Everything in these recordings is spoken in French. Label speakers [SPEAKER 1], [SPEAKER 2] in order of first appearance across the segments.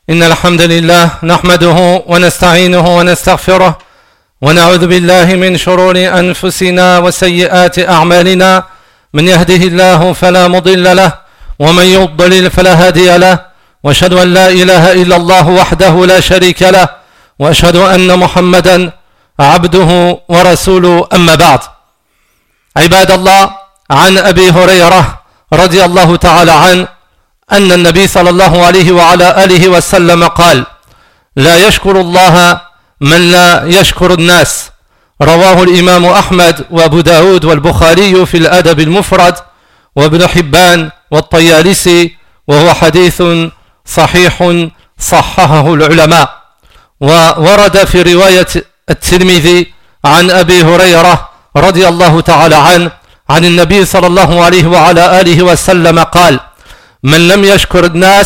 [SPEAKER 1] إن الحمد لله نحمده ونستعينه ونستغفره ونعوذ بالله من شرور أنفسنا وسيئات أعمالنا. من يهده الله فلا مضل له ومن يضلل فلا هادي له، وأشهد أن لا إله إلا الله وحده لا شريك له، وأشهد أن محمدا عبده ورسوله. أما بعد، عباد الله، عن أبي هريرة رضي الله تعالى عنه أن النبي صلى الله عليه وعلى آله وسلم قال: لا يشكر الله من لا يشكر الناس. رواه الإمام أحمد وأبو داود والبخاري في الأدب المفرد، وابن حبان والطيالسي، وهو حديث صحيح صححه العلماء. وورد في رواية الترمذي عن أبي هريرة رضي الله تعالى عنه عن النبي صلى الله عليه وعلى آله وسلم قال: من لم يشكر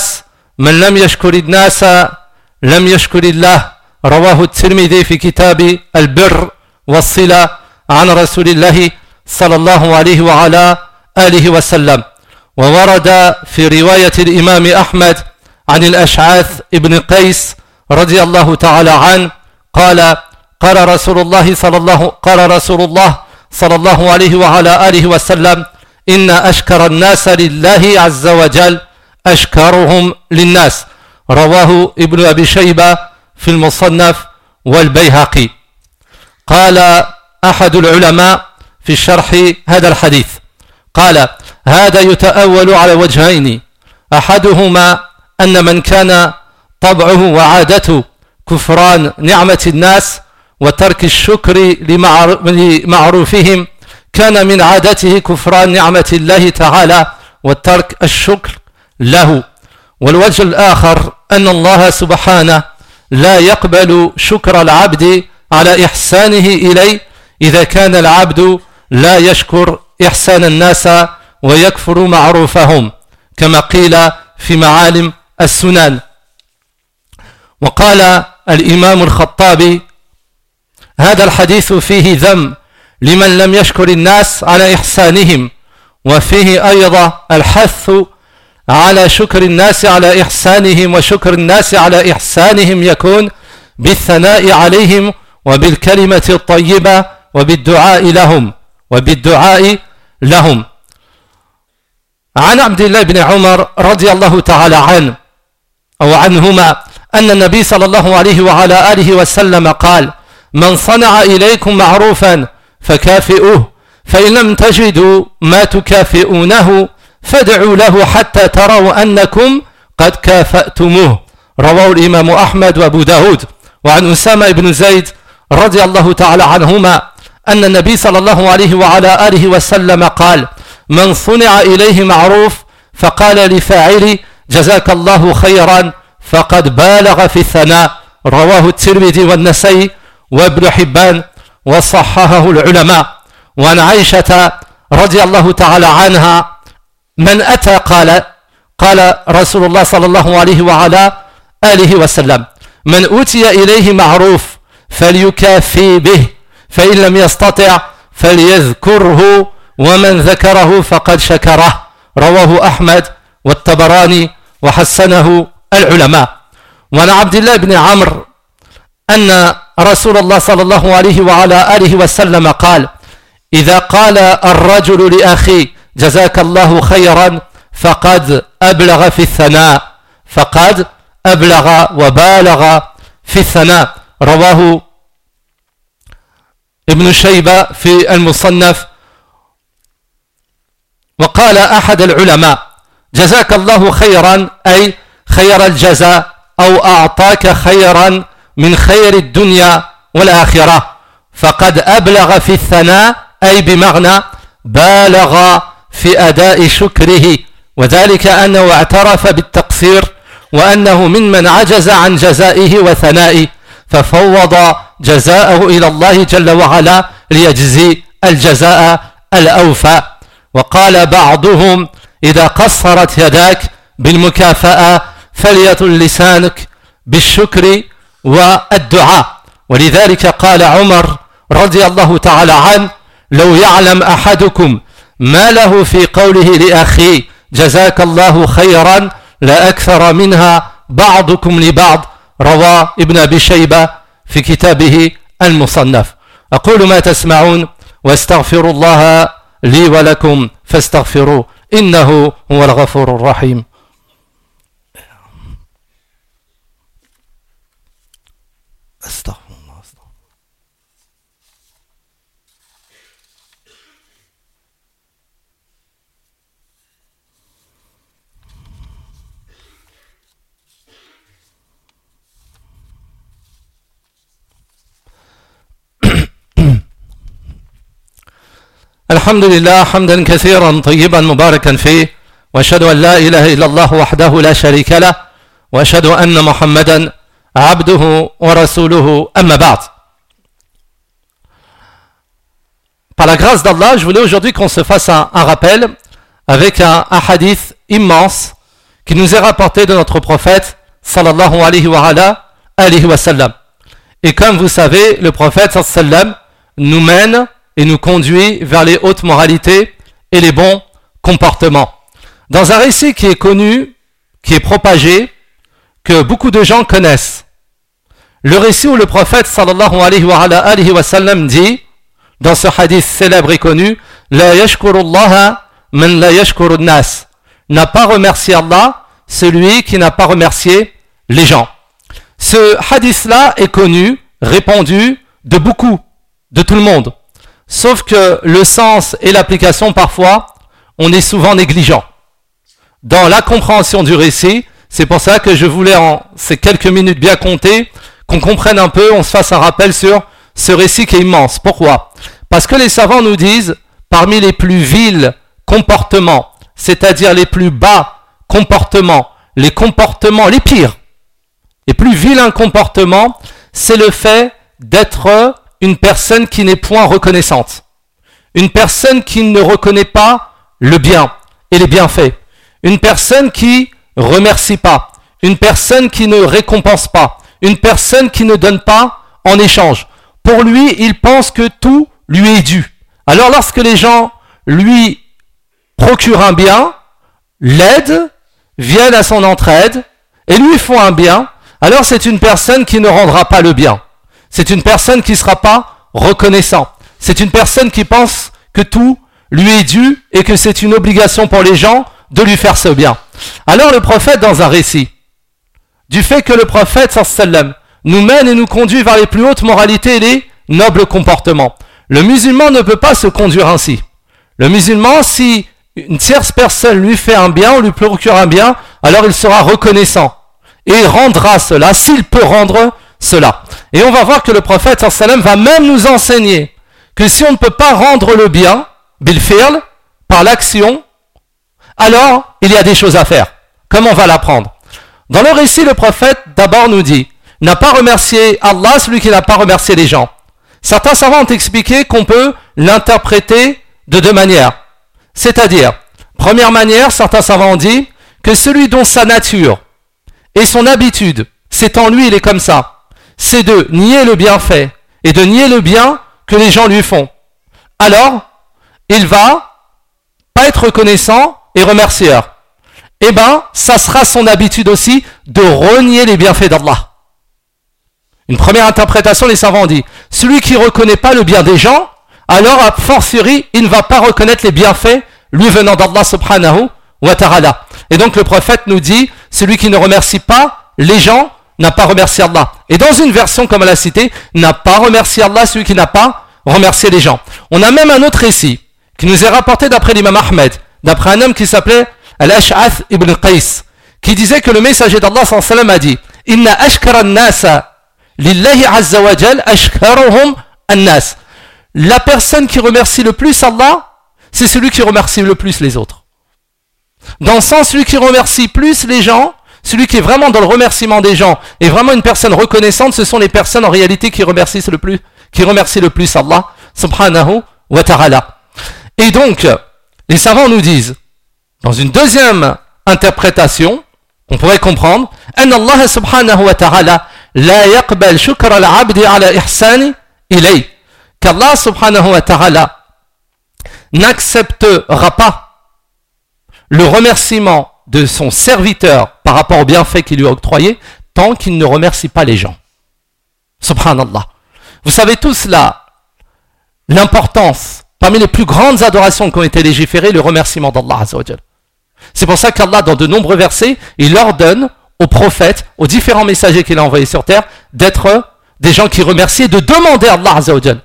[SPEAKER 1] الناس لم يشكر الله. رواه الترمذي في كتاب البر والصلة عن رسول الله صلى الله عليه وعلى آله وسلم. وورد في رواية الإمام أحمد عن الأشعث ابن قيس رضي الله تعالى عنه قال رسول الله صلى الله عليه وعلى آله وسلم: إن أشكر الناس لله عز وجل أشكرهم للناس. رواه ابن أبي شيبة في المصنف والبيهقي. قال أحد العلماء في شرح هذا الحديث، قال: هذا يتأول على وجهين: أحدهما أن من كان طبعه وعادته كفران نعمة الناس وترك الشكر لمعروفهم كان من عادته كفران نعمة الله تعالى وترك الشكر له. والوجه الآخر أن الله سبحانه لا يقبل شكر العبد على إحسانه إليه إذا كان العبد لا يشكر إحسان الناس ويكفر معروفهم، كما قيل في معالم السنن. وقال الإمام الخطابي: هذا الحديث فيه ذم لمن لم يشكر الناس على إحسانهم، وفيه أيضا الحث على شكر الناس على إحسانهم، وشكر الناس على إحسانهم يكون بالثناء عليهم وبالكلمة الطيبة وبالدعاء لهم. عن عبد الله بن عمر رضي الله تعالى عنهما أن النبي صلى الله عليه وعلى آله وسلم قال: من صنع إليكم معروفا فكافئوه، فإن لم تجدوا ما تكافئونه فادعوا له حتى تروا أنكم قد كافأتموه. رواه الإمام أحمد وأبو داود. وعن أسامة بن زيد رضي الله تعالى عنهما أن النبي صلى الله عليه وعلى آله وسلم قال: من صنع إليه معروف فقال لفاعله جزاك الله خيرا فقد بالغ في الثناء. رواه الترمذي والنسائي وابن حبان وصححه العلماء. وعن عائشة رضي الله تعالى عنها: من أتى قال رسول الله صلى الله عليه وعلى آله وسلم: من أوتي إليه معروف فليكافي به، فإن لم يستطع فليذكره، ومن ذكره فقد شكره. رواه أحمد والطبراني وحسنه العلماء. وعن عبد الله بن عمرو أن رسول الله صلى الله عليه وعلى آله وسلم قال: إذا قال الرجل لأخيه جزاك الله خيرا فقد أبلغ وبالغ في الثناء. رواه ابن شيبة في المصنف. وقال أحد العلماء: جزاك الله خيرا أي خير الجزاء، أو أعطاك خيرا من خير الدنيا والآخرة، فقد أبلغ في الثناء أي بمعنى بالغ في أداء شكره، وذلك أنه اعترف بالتقصير وأنه ممن عجز عن جزائه وثنائه، ففوض جزاءه إلى الله جل وعلا ليجزي الجزاء الأوفى. وقال بعضهم: إذا قصرت يداك بالمكافأة فليطل لسانك بالشكر والدعاء. ولذلك قال عمر رضي الله تعالى عنه: لو يعلم أحدكم ما له في قوله لأخيه جزاك الله خيرا لأكثر منها بعضكم لبعض رواه ابن أبي شيبة في كتابه المصنف. أقول ما تسمعون واستغفر الله لي ولكم فاستغفروه إنه هو الغفور الرحيم. استغفر الله. الحمد لله حمدا كثيرا طيبا مباركا فيه وأشهد أن لا إله إلا الله وحده لا شريك له وأشهد أن محمدا عبده ورسوله أما بعد. Par la grâce d'Allah, je voulais aujourd'hui qu'on se fasse un rappel avec un hadith immense qui nous est rapporté de notre prophète sallallahu alayhi wa sallam. Et comme vous savez, le prophète sallallahu alayhi wa sallam nous mène et nous conduit vers les hautes moralités et les bons comportements. Dans un récit qui est connu, qui est propagé, que beaucoup de gens connaissent, le récit où le prophète sallallahu alayhi wa sallam dit, dans ce hadith célèbre et connu, La yashkurullaha man la yashkurun nas, n'a pas remercié Allah celui qui n'a pas remercié les gens. Ce hadith-là est connu, répandu de beaucoup, de tout le monde. Sauf que le sens et l'application, parfois, on est souvent négligent. Dans la compréhension du récit, c'est pour ça que je voulais en ces quelques minutes bien comptées, qu'on comprenne un peu, on se fasse un rappel sur ce récit qui est immense. Pourquoi ? Parce que les savants nous disent, parmi les plus vils comportements, c'est-à-dire les plus bas comportements, les comportements les pires, les plus vilains comportements, c'est le fait d'être une personne qui n'est point reconnaissante, une personne qui ne reconnaît pas le bien et les bienfaits, une personne qui remercie pas, une personne qui ne récompense pas, une personne qui ne donne pas en échange. Pour lui, il pense que tout lui est dû. Alors lorsque les gens lui procurent un bien, l'aident, viennent à son entraide et lui font un bien, alors c'est une personne qui ne rendra pas le bien. C'est une personne qui ne sera pas reconnaissant. C'est une personne qui pense que tout lui est dû et que c'est une obligation pour les gens de lui faire ce bien. Alors le prophète, dans un récit, du fait que le prophète sallam nous mène et nous conduit vers les plus hautes moralités et les nobles comportements, le musulman ne peut pas se conduire ainsi. Le musulman, si une tierce personne lui fait un bien, ou lui procure un bien, alors il sera reconnaissant et rendra cela, s'il peut rendre cela. Et on va voir que le prophète sallam va même nous enseigner que si on ne peut pas rendre le bien, bil fi'l, par l'action, alors il y a des choses à faire. Comme on va l'apprendre. Dans le récit, le prophète d'abord nous dit, n'a pas remercié Allah celui qui n'a pas remercié les gens. Certains savants ont expliqué qu'on peut l'interpréter de deux manières. C'est-à-dire, première manière, certains savants ont dit que celui dont sa nature et son habitude, c'est en lui, il est comme ça, c'est de nier le bienfait et de nier le bien que les gens lui font. Alors, il va pas être reconnaissant et remercieur. Eh bien, ça sera son habitude aussi de renier les bienfaits d'Allah. Une première interprétation, les savants ont dit, celui qui ne reconnaît pas le bien des gens, alors a fortiori, il ne va pas reconnaître les bienfaits lui venant d'Allah subhanahu wa ta'ala. Et donc le prophète nous dit, celui qui ne remercie pas les gens n'a pas remercié Allah. Et dans une version comme elle a cité, n'a pas remercié Allah celui qui n'a pas remercié les gens. On a même un autre récit qui nous est rapporté d'après l'imam Ahmed, d'après un homme qui s'appelait Al-Ash'ath ibn Qais, qui disait que le messager d'Allah sallallahu alayhi wa sallam a dit, Inna ashkara an-nasa lillahi azza wa jal ashkaruhum an-nas. La personne qui remercie le plus Allah, c'est celui qui remercie le plus les autres. Dans le sens, celui qui remercie plus les gens, celui qui est vraiment dans le remerciement des gens, est vraiment une personne reconnaissante, ce sont les personnes en réalité qui remercient le plus Allah subhanahu wa ta'ala. Et donc, les savants nous disent, dans une deuxième interprétation, on pourrait comprendre, أن الله سبحانه وتعالى لا يقبل شكر العبد على إحسان إليه, qu'Allah subhanahu wa ta'ala n'acceptera pas le remerciement de son serviteur par rapport au bienfait qu'il lui a octroyé, tant qu'il ne remercie pas les gens. Subhanallah. Vous savez tous l'importance, parmi les plus grandes adorations qui ont été légiférées, le remerciement d'Allah Azza wa Jal. C'est pour ça qu'Allah, dans de nombreux versets, il ordonne aux prophètes, aux différents messagers qu'il a envoyés sur terre, d'être des gens qui remercient et de demander à Allah Azza wa Jal.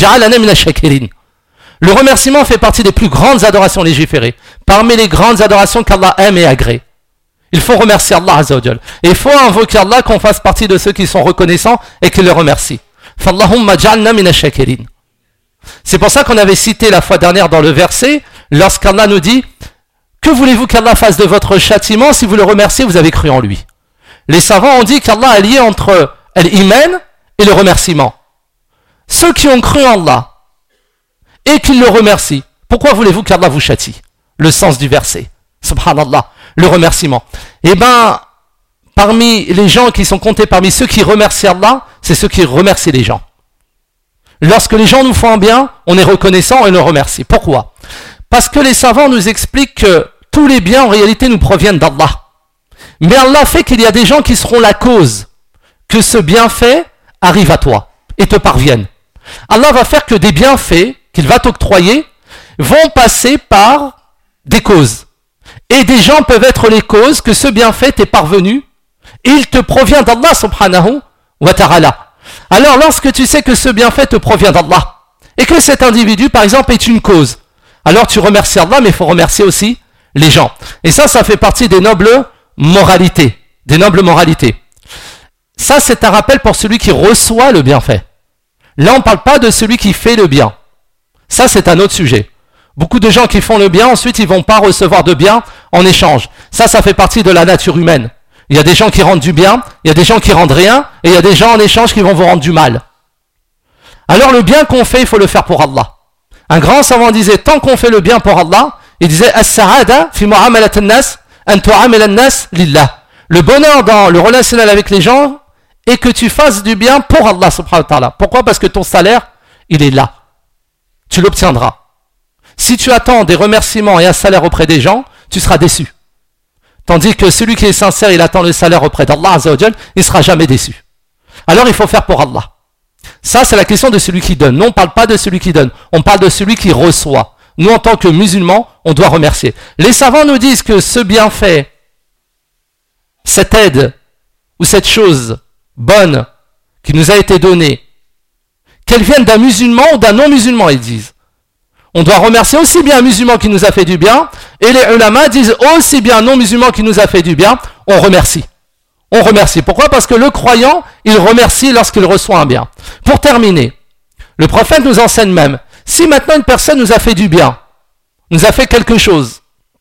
[SPEAKER 1] Le remerciement fait partie des plus grandes adorations légiférées, parmi les grandes adorations qu'Allah aime et agrée. Il faut remercier Allah Azza wa Jal. Et il faut invoquer Allah qu'on fasse partie de ceux qui sont reconnaissants et qui le remercient. Fallahumma ja'alna mina shakirin. C'est pour ça qu'on avait cité la fois dernière dans le verset, lorsqu'Allah nous dit « Que voulez-vous qu'Allah fasse de votre châtiment si vous le remerciez, vous avez cru en lui ?» Les savants ont dit qu'Allah est lié entre l'iman et le remerciement. Ceux qui ont cru en Allah et qui le remercient, pourquoi voulez-vous qu'Allah vous châtie? Le sens du verset. Subhanallah, le remerciement. Eh bien, parmi les gens qui sont comptés parmi ceux qui remercient Allah, c'est ceux qui remercient les gens. Lorsque les gens nous font un bien, on est reconnaissant et le remercie. Pourquoi? Parce que les savants nous expliquent que tous les biens en réalité nous proviennent d'Allah. Mais Allah fait qu'il y a des gens qui seront la cause que ce bienfait arrive à toi et te parvienne. Allah va faire que des bienfaits qu'il va t'octroyer vont passer par des causes. Et des gens peuvent être les causes que ce bienfait t'est parvenu et il te provient d'Allah subhanahu wa ta'ala. Alors lorsque tu sais que ce bienfait te provient d'Allah et que cet individu par exemple est une cause, alors tu remercies Allah, mais il faut remercier aussi les gens. Et ça fait partie des nobles moralités. Des nobles moralités. Ça c'est un rappel pour celui qui reçoit le bienfait. Là on ne parle pas de celui qui fait le bien. Ça c'est un autre sujet. Beaucoup de gens qui font le bien, ensuite ils ne vont pas recevoir de bien en échange. Ça fait partie de la nature humaine. Il y a des gens qui rendent du bien, il y a des gens qui rendent rien, et il y a des gens en échange qui vont vous rendre du mal. Alors le bien qu'on fait, il faut le faire pour Allah. Un grand savant disait, tant qu'on fait le bien pour Allah, il disait, as-sa'ada fi mu'amalat an-nas an tu'amila an-nas lillah. Le bonheur dans le relationnel avec les gens est que tu fasses du bien pour Allah subhanahu wa ta'ala. Pourquoi? Parce que ton salaire, il est là. Tu l'obtiendras. Si tu attends des remerciements et un salaire auprès des gens, tu seras déçu. Tandis que celui qui est sincère, il attend le salaire auprès d'Allah Azza wa Jal, il ne sera jamais déçu. Alors il faut faire pour Allah. Ça c'est la question de celui qui donne. Nous on ne parle pas de celui qui donne, on parle de celui qui reçoit. Nous en tant que musulmans, on doit remercier. Les savants nous disent que ce bienfait, cette aide ou cette chose bonne qui nous a été donnée, qu'elle vienne d'un musulman ou d'un non-musulman, ils disent. On doit remercier aussi bien un musulman qui nous a fait du bien, et les ulama disent aussi bien un non-musulman qui nous a fait du bien, on remercie. On remercie. Pourquoi? Parce que le croyant, il remercie lorsqu'il reçoit un bien. Pour terminer, le prophète nous enseigne même, si maintenant une personne nous a fait du bien, nous a fait quelque chose,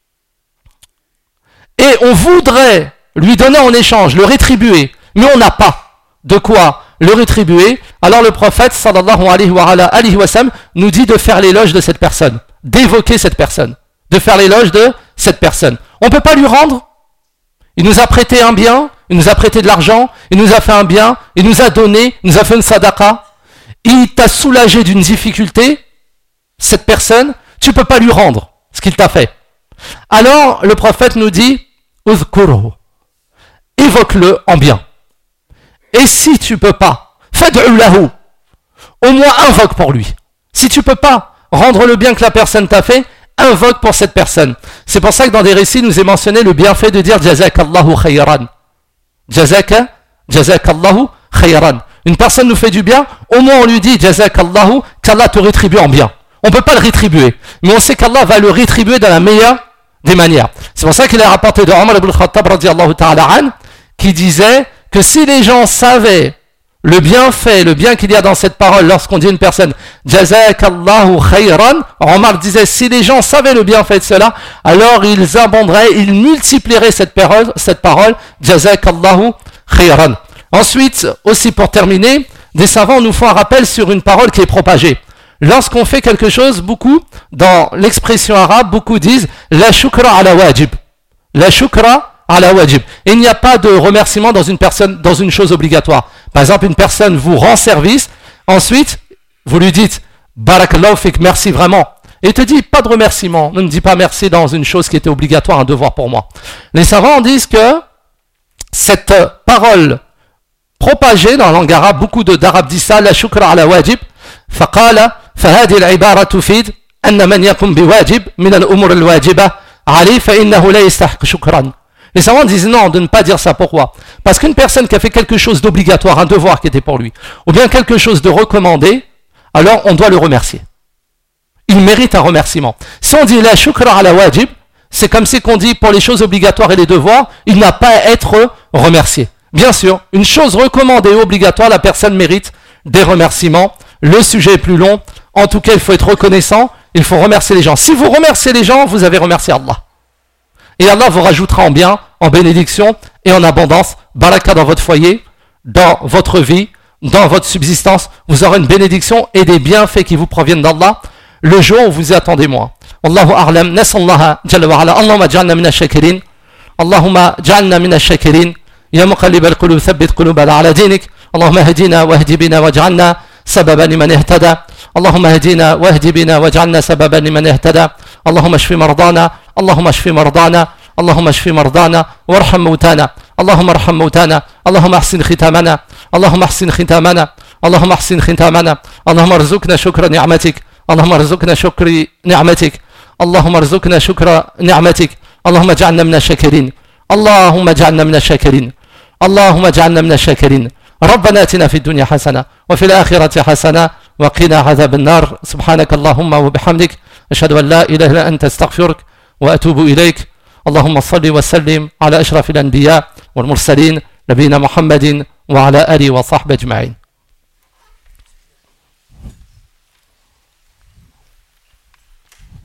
[SPEAKER 1] et on voudrait lui donner en échange, le rétribuer, mais on n'a pas de quoi le rétribuer, alors le prophète sallallahu alayhi wa sallam nous dit de faire l'éloge de cette personne, d'évoquer cette personne, de faire l'éloge de cette personne. On ne peut pas lui rendre. Il nous a prêté un bien, il nous a prêté de l'argent, il nous a fait un bien, il nous a donné, il nous a fait une sadaqa, il t'a soulagé d'une difficulté, cette personne, tu ne peux pas lui rendre ce qu'il t'a fait. Alors le prophète nous dit, uzkurhu, évoque-le en bien. Et si tu ne peux pas, fad'u lahu, au moins invoque pour lui. Si tu ne peux pas rendre le bien que la personne t'a fait, invoque pour cette personne. C'est pour ça que dans des récits, nous est mentionné le bienfait de dire Jazakallahu khayran. Jazakallahu khayran. Une personne nous fait du bien, au moins on lui dit Jazakallahu, qu'Allah te rétribue en bien. On ne peut pas le rétribuer, mais on sait qu'Allah va le rétribuer dans la meilleure des manières. C'est pour ça qu'il est rapporté de Omar ibn Khattab radiyallahu ta'ala an, qui disait que si les gens savaient le bienfait, le bien qu'il y a dans cette parole lorsqu'on dit à une personne Jazakallahu khayran, Omar disait si les gens savaient le bienfait de cela, alors ils abonderaient, ils multiplieraient cette parole Jazakallahu khayran. Ensuite, aussi pour terminer, des savants nous font un rappel sur une parole qui est propagée. Lorsqu'on fait quelque chose, beaucoup, dans l'expression arabe, beaucoup disent la shukra ala wajib. La shukra ala wajib. Et il n'y a pas de remerciement dans une personne, dans une chose obligatoire. Par exemple, une personne vous rend service, ensuite, vous lui dites barakallahu fik, merci vraiment. et il te dit pas de remerciement, ne me dis pas merci dans une chose qui était obligatoire, un devoir pour moi. Les savants disent que cette parole propagée dans la langue arabe, beaucoup d'arabes disent ça, la shukra ala wajib, فقال فهذه العبارة تفيد أن من يقوم بواجب من الأمور الواجبة عليه فإنه لا يستحق شكرا. Les savants disent non, de ne pas dire ça. Pourquoi? Parce qu'une personne qui a fait quelque chose d'obligatoire, un devoir qui était pour lui, ou bien quelque chose de recommandé, alors on doit le remercier. Il mérite un remerciement. Si on dit la shukra ala wajib, c'est comme si qu'on dit pour les choses obligatoires et les devoirs, il n'a pas à être remercié. Bien sûr, une chose recommandée et obligatoire, la personne mérite des remerciements. Le sujet est plus long. En tout cas, il faut être reconnaissant. Il faut remercier les gens. Si vous remerciez les gens, vous avez remercié Allah. Et Allah vous rajoutera en bien, en bénédiction et en abondance. Baraka dans votre foyer, dans votre vie, dans votre subsistance. Vous aurez une bénédiction et des bienfaits qui vous proviennent d'Allah. Le jour où vous y attendez moins. Wallahu a'lam. Nasallaha jalla wa ala. Allahumma ja'alna min ash-shakirin. Allahumma ja'alna min ash-shakirin. Ya muqallib al-qulub thabbit qulubana ala dinik. Allahumma hadina wa hdi bina waj'alna sababan liman ihtada. اللهم اهدنا واهد بنا واجعلنا سببا لمن اهتدى اللهم اشف مرضانا اللهم اشف مرضانا اللهم اشف مرضانا وارحم موتانا اللهم ارحم موتانا اللهم احسن ختامنا اللهم احسن ختامنا اللهم احسن ختامنا اللهم ارزقنا شكر نعمتك اللهم ارزقنا شكر نعمتك اللهم ارزقنا شكر نعمتك اللهم اجعلنا من الشاكرين اللهم اجعلنا من الشاكرين اللهم اجعلنا من الشاكرين ربنا اتنا في الدنيا حسنه وفي الاخره حسنه وقنا عذاب النار سبحانك اللهم وبحمدك أشهد أن لا إله إلا أنت استغفرك وأتوب إليك اللهم صل وسلم على أشرف الأنبياء والمرسلين نبينا محمد وعلى آله وصحبه أجمعين.